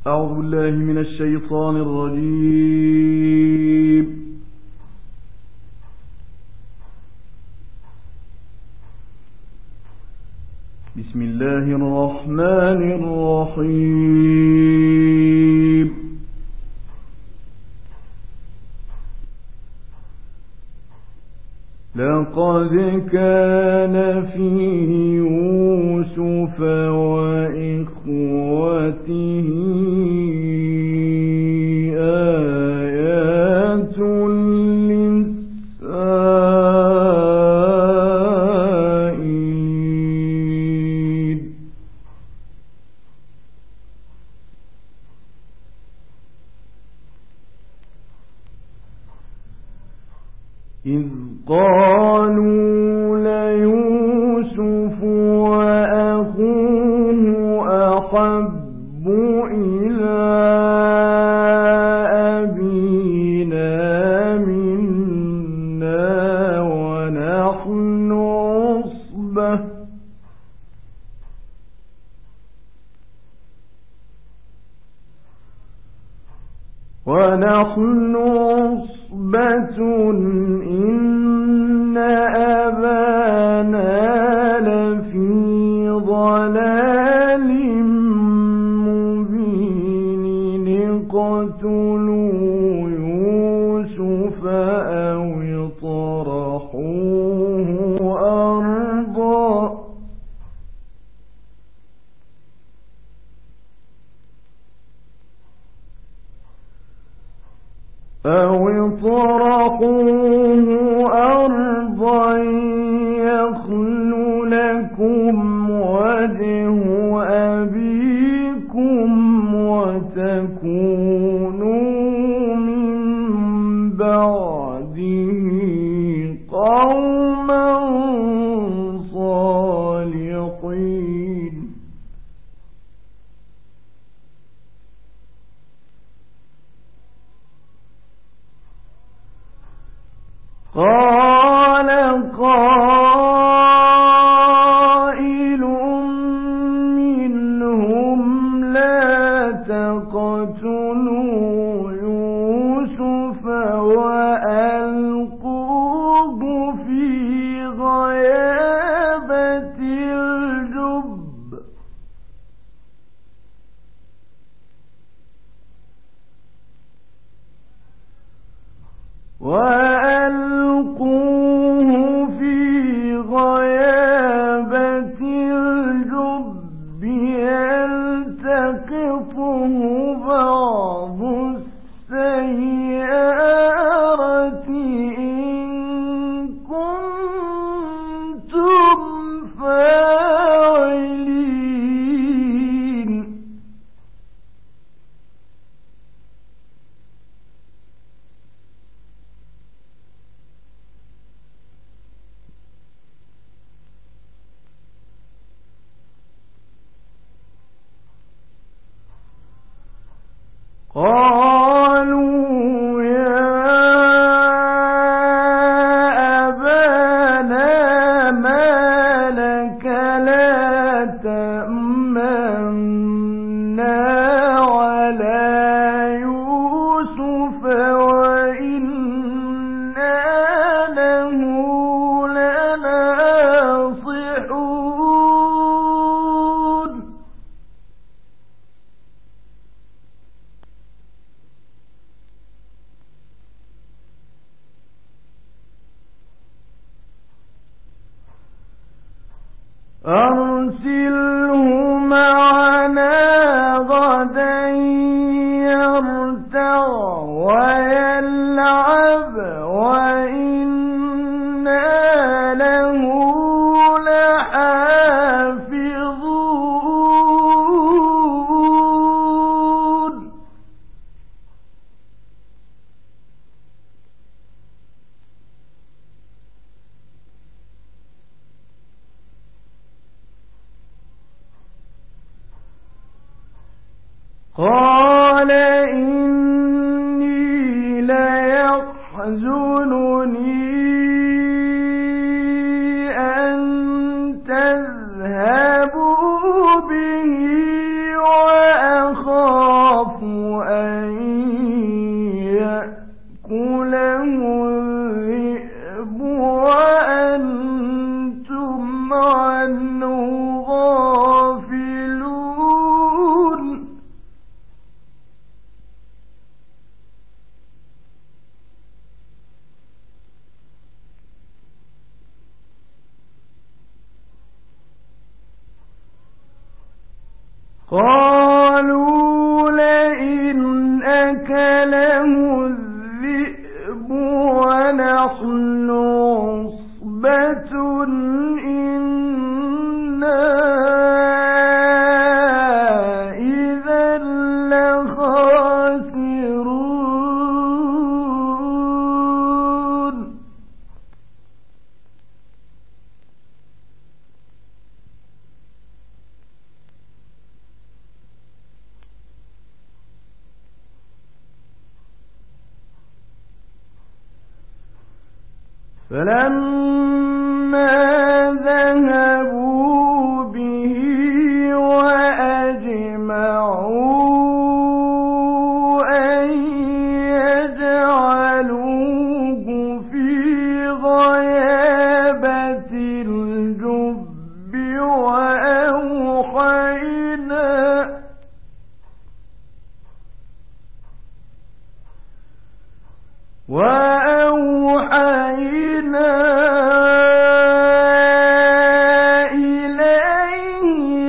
أعوذ بالله من الشيطان الرجيم. بسم الله الرحمن الرحيم. لقد كان في يوسف وإخوته آيات للسائلين. إذ قالوا ليوسف وأخوه أحب إلى أبينا منا ونحن عصبة إن أبانا لفي ضلال مبين. اقتلوا يوسف أو اطرحوه أرضا يخل لكم وجه أبيكم وتكونوا من بعده قوما صالحين. قال قائل منهم لا تقتلوا يوسف وألقوه في غيابة الجب يلتقطه بعض السيارة إن كنتم فاعلين. قالوا يا أبانا ما لك لا تأمنا على يوسف وإنا له لناصحون. أرسله معنا غدا يرتع ويلعب وإنا له لحافظون. قال إني ليحزنني أن تذهبوا به وأخاف لخاسرون فلما ذهبوا به وأجمعوا أن يجعلوه في غيابة الجب وأوحينا إليه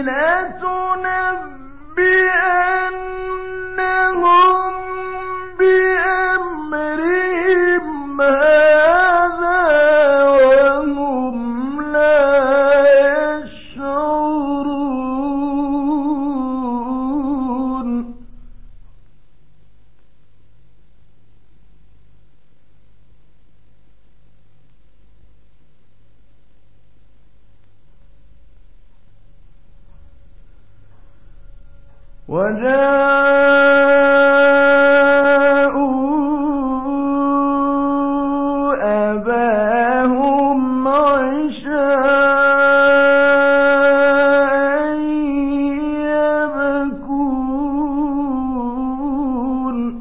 لتنبئنهم بأمرهم هذا وهم لا يشعرون وجاءوا أباهم عشاء يبكون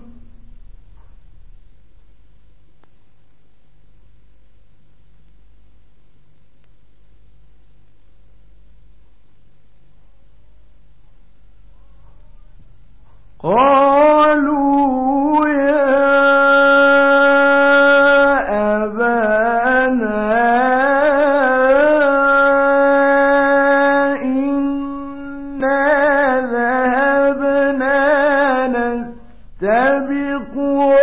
قالوا يا أبانا إنا ذهبنا نستبق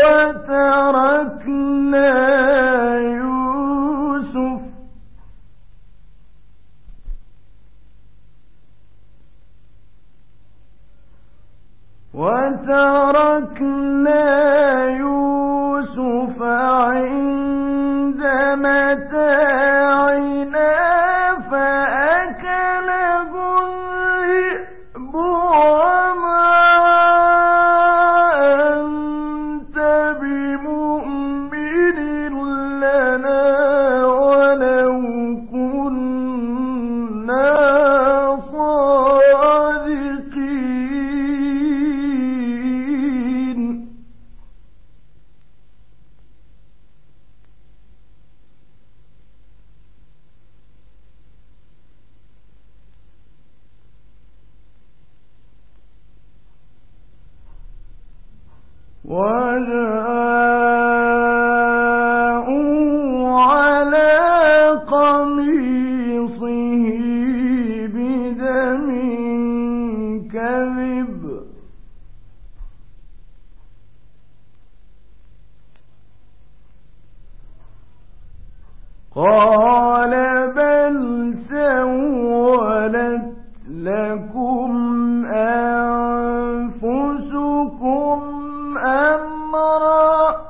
وتركنا يوسف عند متاعنا فأكله الذئب وما أنت بمؤمن لنا ولو كنا صادقين وجاءوا على قميصه بدم كذب قال بل سولت لكم أنفسكم أمرا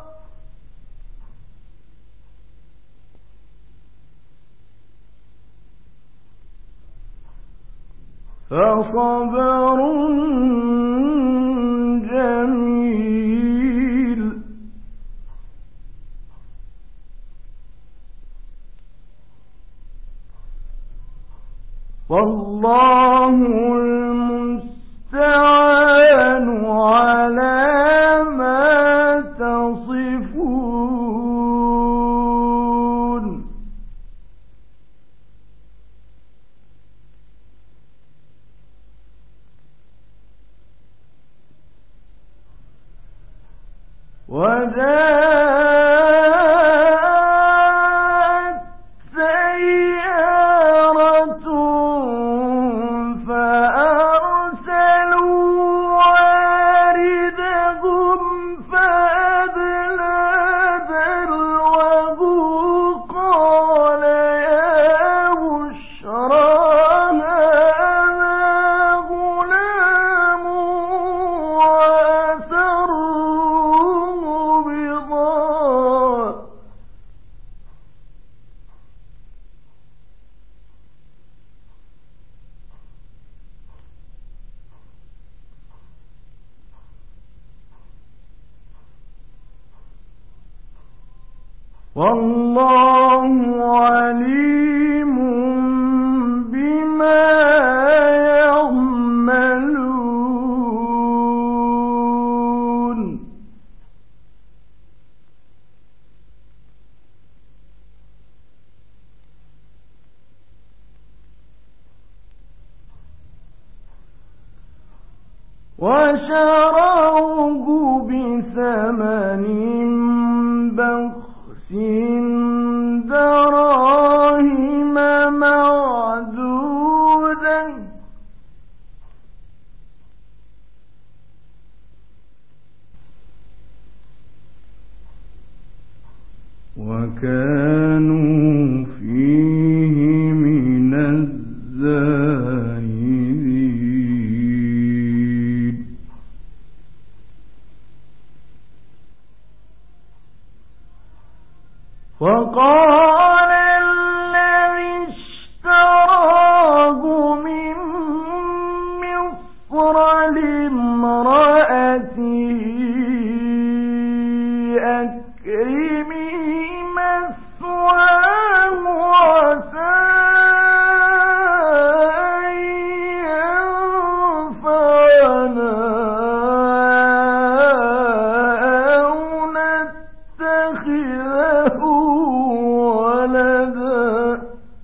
فصبر جميل والله المستعان على ما تصفون وجاءت سيارة فأرسلوا واردهم فأدلى دلوه قال يا بشرى هذا غلام والله عليم بما يعملون وشروه بثمن بخس دراهم معدودة وكانوا فيه من الزاهدين وقال الذي اشتراه من مصر لامرأته أكرمي مثواه عسى أن ينفعنا أو نتخذه ولدا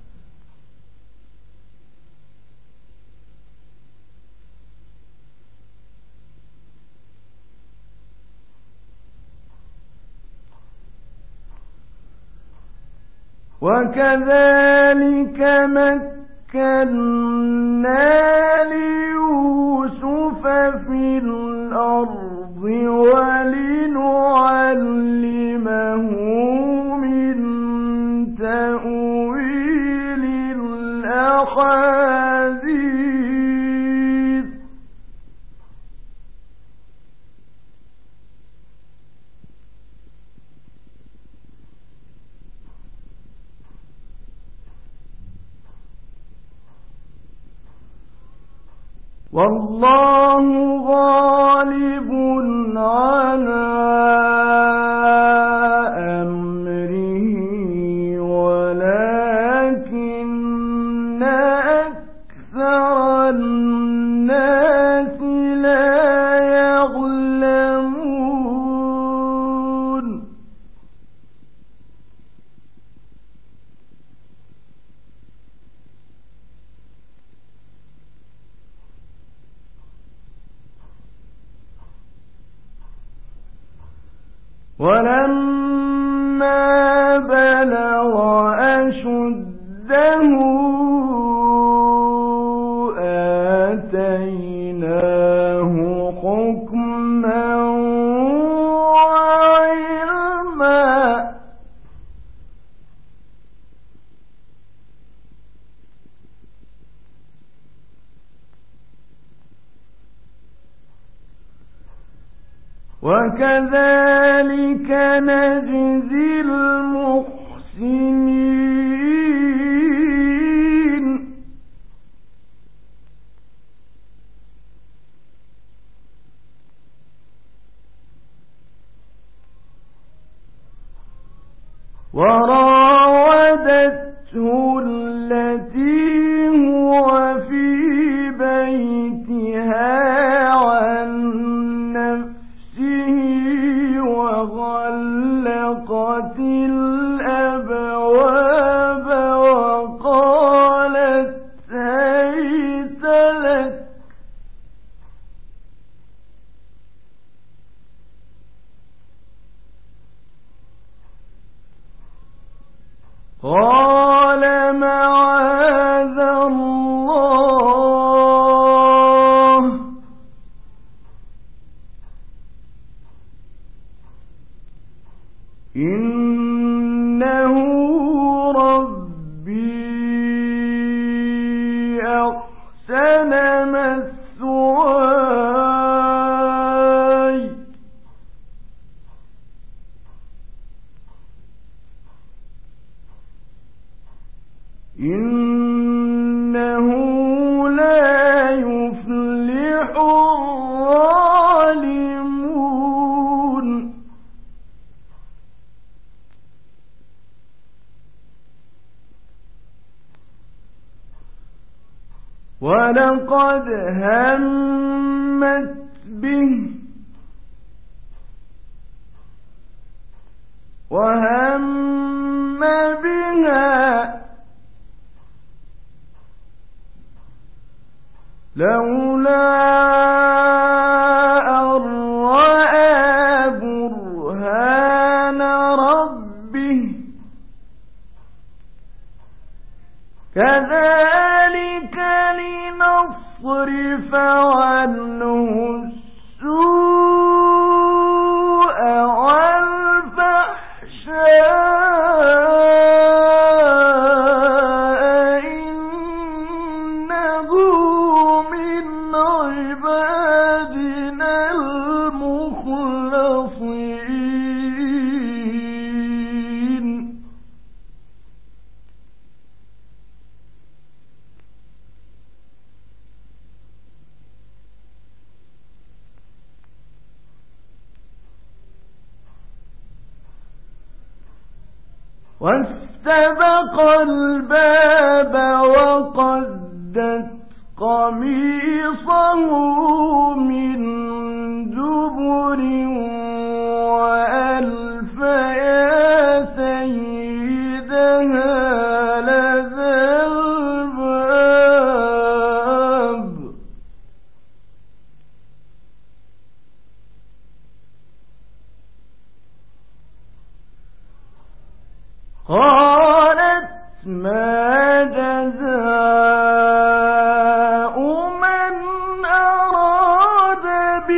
وكذلك مكنا ليوسف في الأرض ولنعلمه من تأويل الأحاديث والله غالب على أمره ولكن أكثر الناس لا يعلمون ولما بلغ أشده آتيناه حكما وعلما وكذلك نجزي المحسنين وراودته التي هو في بيتها عن نفسه وغلقت الأبواب وقالت هيت لك قال معاذ الله إنه ربي أحسن مثواي إنه لا يفلح الظالمون ولقد همت به وهم بها لولا أن رأى برهان ربه كذلك لنصرف عنه السوء والفحشاء إنه من عبادنا المخلصين. واستبق الباب وقدت قميصه من دبر وألف يا سيدها لدى الباب قالت ما جزاء من أراد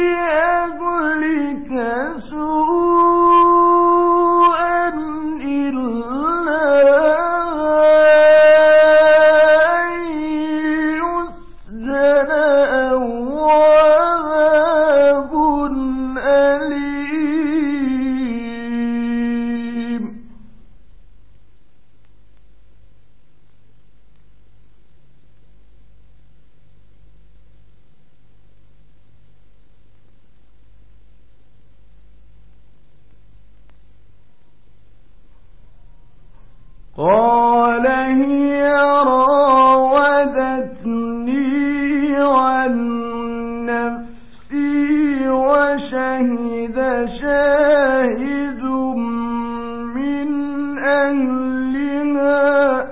بأهلك سوءا إلا أن يسجن أو عذاب أليم. قال هي راودتني عن نفسي وشهد شاهد من أهلها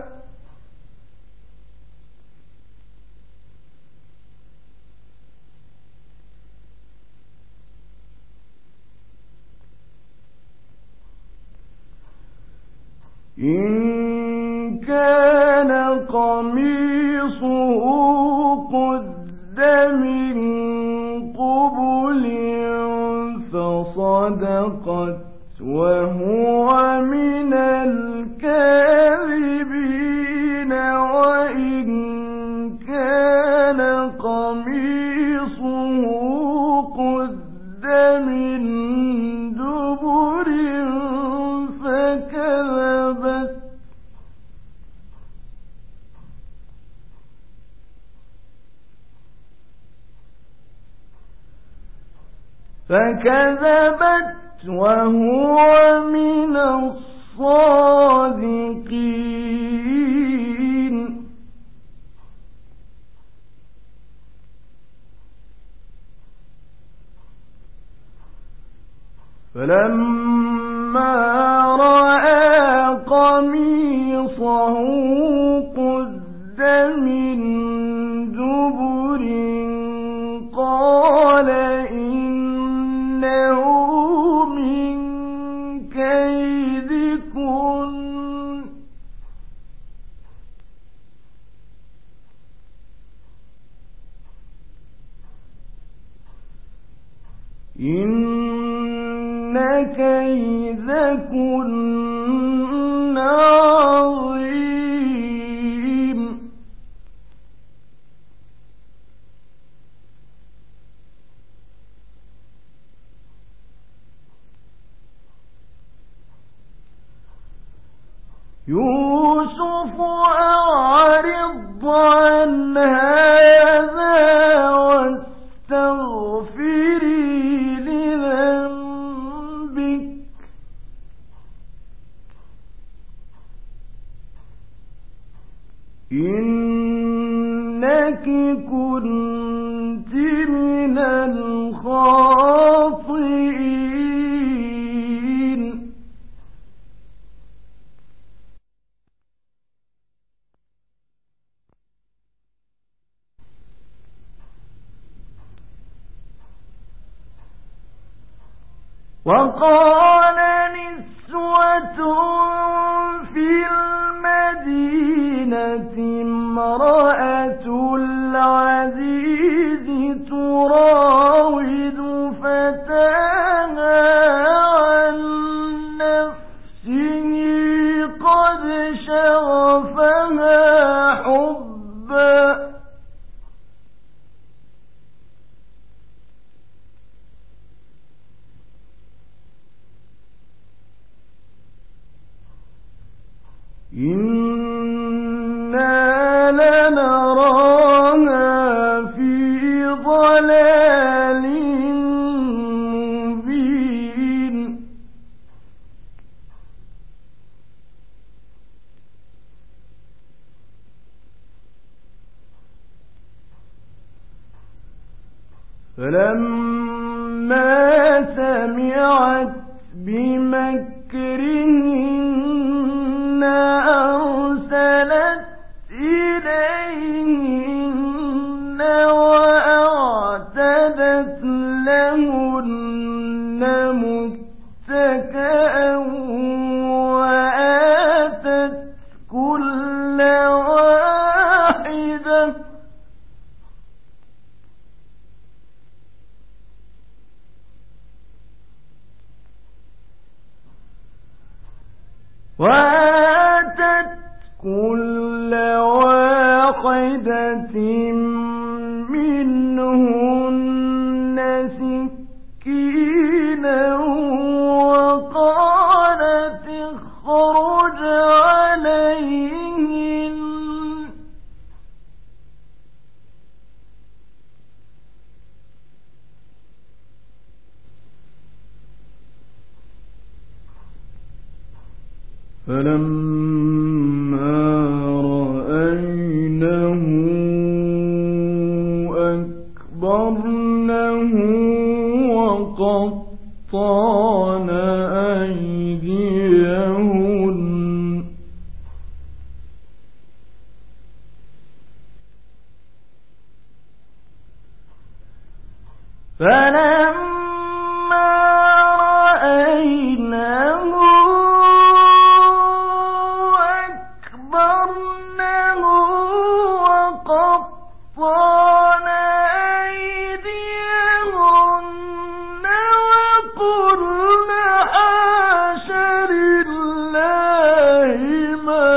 إن كان قميصه قد من قبل فصدقت وهو من الكاذبين وإن كان قميصه قد من دبر فكذبت وهو من الصادقين. فلما رأى قميصه قد من دبر قال إنه من كيدكن إن كيدكن عظيم. يوسف أعرض عن هذا واستغفري لذنبك إنك الخاطئين. وقال نسوة في المدينة امرأة العزيز تراود فتاها عن نفسه قد شغفها حبا. إنا لنراها في ضلال مبين. فلما سمعت بمكرهن أرسلت إليهن وأعتدت لهن متكئا وآتت كل واحدة منهن سكينا وقالت اخرج عليهن. فلما رأينه أكبرنه وقطعن أيديهن فلما رأينه أكبرنه وقطعن أيديهن وقلن حاش لله ما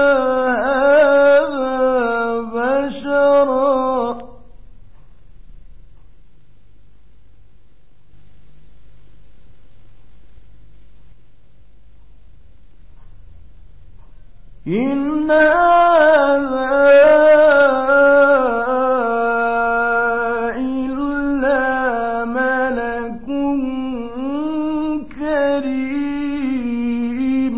هذا بشرا إن هذا إلا ملك كريم.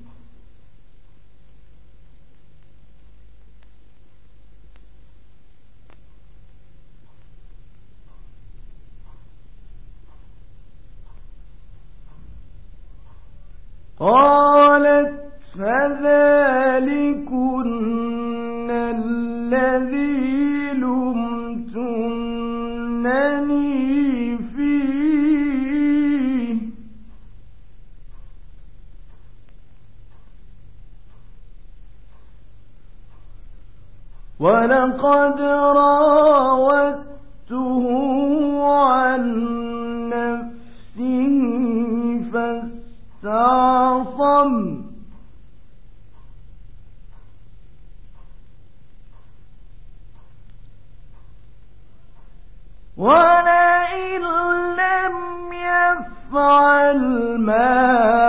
قالت فذلكن الذي لمتنني فيه ولقد راودته عن نفسه فاستعصم ولئن لم يفعل ما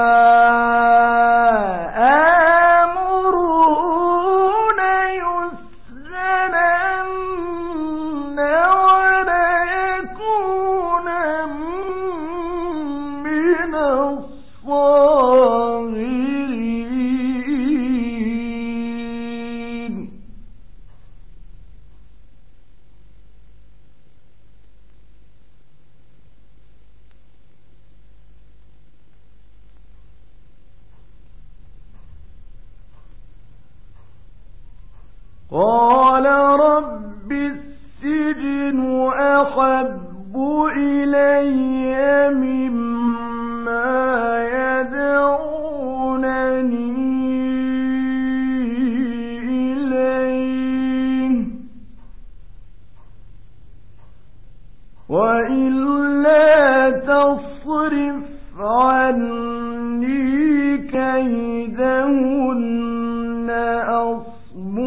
آمره ليسجنن وليكونن من الصاغرين. قال رب السجن أحب إلي مما يدعونني إليه وإلا تصرف عني كيدهن أصب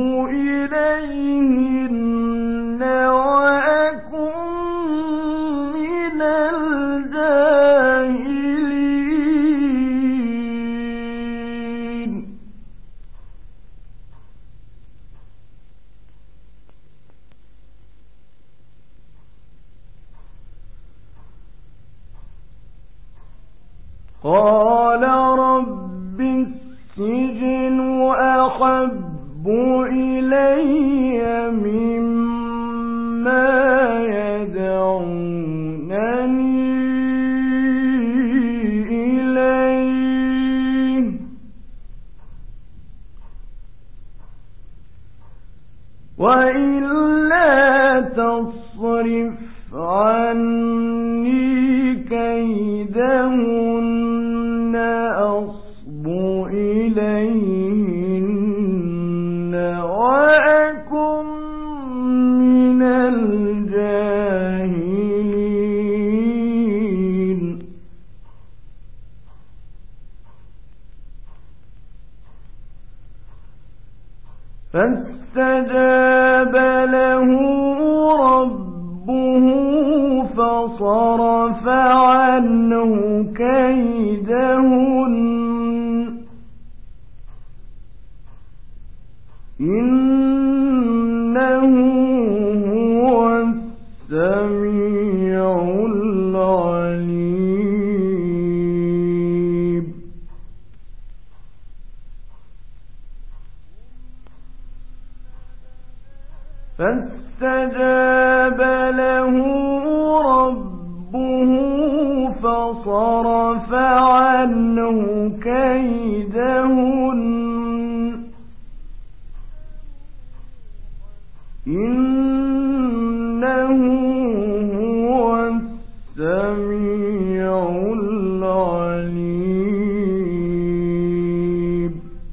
إليهن وأكن من الجاهلين قال رب السجن أحب إلي مما يدعونني إليه وإلا تصرف عني كيدهن أصب إليهن وأكن من الجاهلين فاستجاب له ربه فصرف عنه كيدهن إنه هو السميع العليم فاستجاب له ربه فصرف عنه كيدهن إنه هو السميع العليم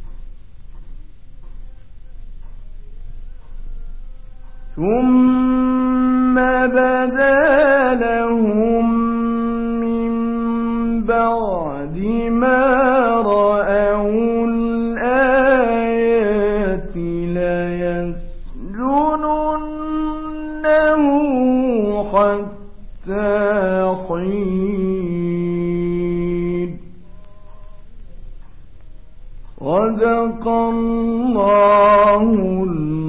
ثم بدا لهم من بعد ما رأوا الآيات ليسجننه حتى حين صدق الله